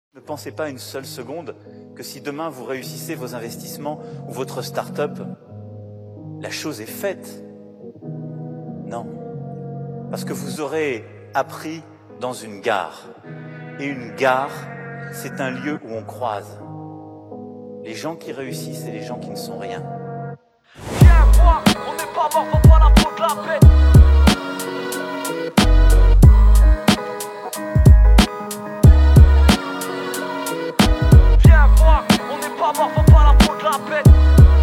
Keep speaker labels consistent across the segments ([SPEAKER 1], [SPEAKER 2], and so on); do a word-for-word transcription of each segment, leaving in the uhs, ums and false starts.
[SPEAKER 1] Ne pensez pas une seule seconde que si demain vous réussissez vos investissements ou votre start-up, la chose est faite. Non. Parce que vous aurez appris dans une gare. Et une gare, c'est un lieu où on croise les gens qui réussissent et les gens qui ne sont rien.
[SPEAKER 2] Viens voir, on n'est pas mort, faut pas la faute de la paix. Viens voir, on n'est pas mort, faut pas la faute de la paix.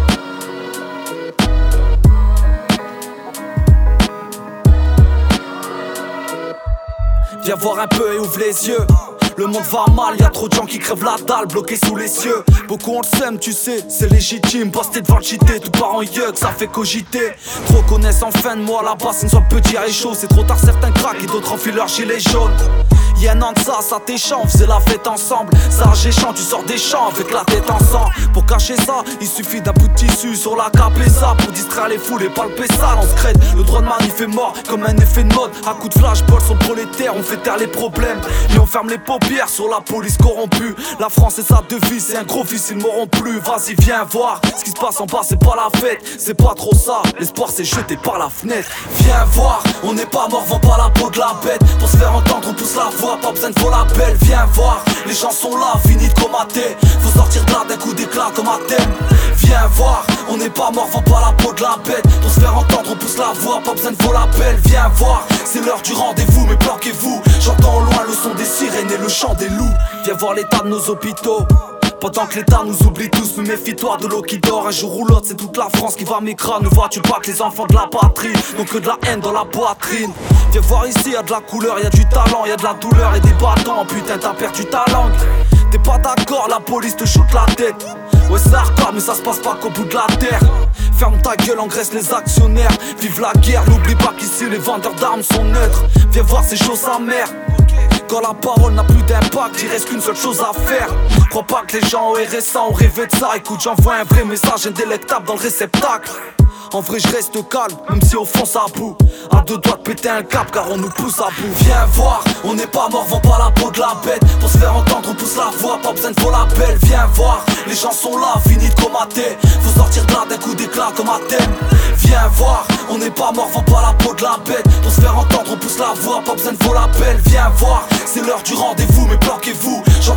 [SPEAKER 3] Viens voir un peu et ouvre les yeux. Le monde va mal, y'a trop de gens qui crèvent la dalle, bloqués sous les cieux. Beaucoup on le sème, tu sais, c'est légitime. Posté devant le J T, tout part en yeux, ça fait cogiter. Trop connaissent en fin de mois, là-bas c'est une soit petit et chaud. C'est trop tard, certains craquent et d'autres enfilent leur gilet jaune. Y'a un an de ça, ça t'échant, on faisait la fête ensemble. Ça géchant, tu sors des champs avec la tête en sang. Pour cacher ça, il suffit d'un bout de tissu sur la cape et ça. Pour distraire les foules et palper ça, on se crête. Le droit de manif est mort comme un effet de mode. À coup de flashball sur le prolétaire, on fait taire les problèmes. Et on ferme les paupières sur la police corrompue. La France et sa devise, c'est un gros fils, ils m'auront plus. Vas-y viens voir, ce qui se passe en bas c'est pas la fête. C'est pas trop ça, l'espoir c'est jeté par la fenêtre. Viens voir, on n'est pas mort, vend pas la peau de la bête. Pour se faire entendre on pousse la voix, pas besoin de faux label. Viens voir, les gens sont là, fini de comater. Faut sortir de là d'un coup d'éclat comme un thème. Viens voir, on n'est pas mort, vend pas la peau de la bête. Pour se faire entendre on pousse la voix, pas besoin de faux label. Viens voir, c'est l'heure du rendez-vous, mais planquez-vous. J'entends au loin le son des sirènes et le chant des loups. Viens voir l'état de nos hôpitaux. Pendant que l'État nous oublie tous, mais méfie-toi de l'eau qui dort. Un jour ou l'autre, c'est toute la France qui va m'écraser. Ne vois-tu pas que les enfants de la patrie n'ont que de la haine dans la poitrine. Viens voir ici, y'a de la couleur, y'a du talent, y'a de la douleur et des bâtons. Putain, t'as perdu ta langue. T'es pas d'accord, la police te shoot la tête. Ouais, c'est hardcore, mais ça se passe pas qu'au bout de la terre. Ferme ta gueule, engraisse les actionnaires. Vive la guerre, n'oublie pas qu'ici les vendeurs d'armes sont neutres. Viens voir ces choses sa mère. Quand la parole n'a plus d'impact, il reste qu'une seule chose à faire. Crois pas que les gens au R S A ont rêvé de ça. Écoute, j'envoie un vrai message indélectable dans le réceptacle. En vrai je reste calme, même si au fond ça boue. À deux doigts de péter un cap car on nous pousse à bout. Viens voir, on n'est pas mort, vend pas la peau de la bête. Pour se faire entendre on pousse la voix, pas besoin de faux label. Viens voir, les gens sont là, fini de comater. Faut sortir de là d'un coup d'éclat comme un thème. Viens voir, on n'est pas mort, vend pas la peau de la bête. Pour se faire entendre on pousse la voix, pas besoin de faux label. Viens voir, c'est l'heure du rendez-vous, mais planquez-vous.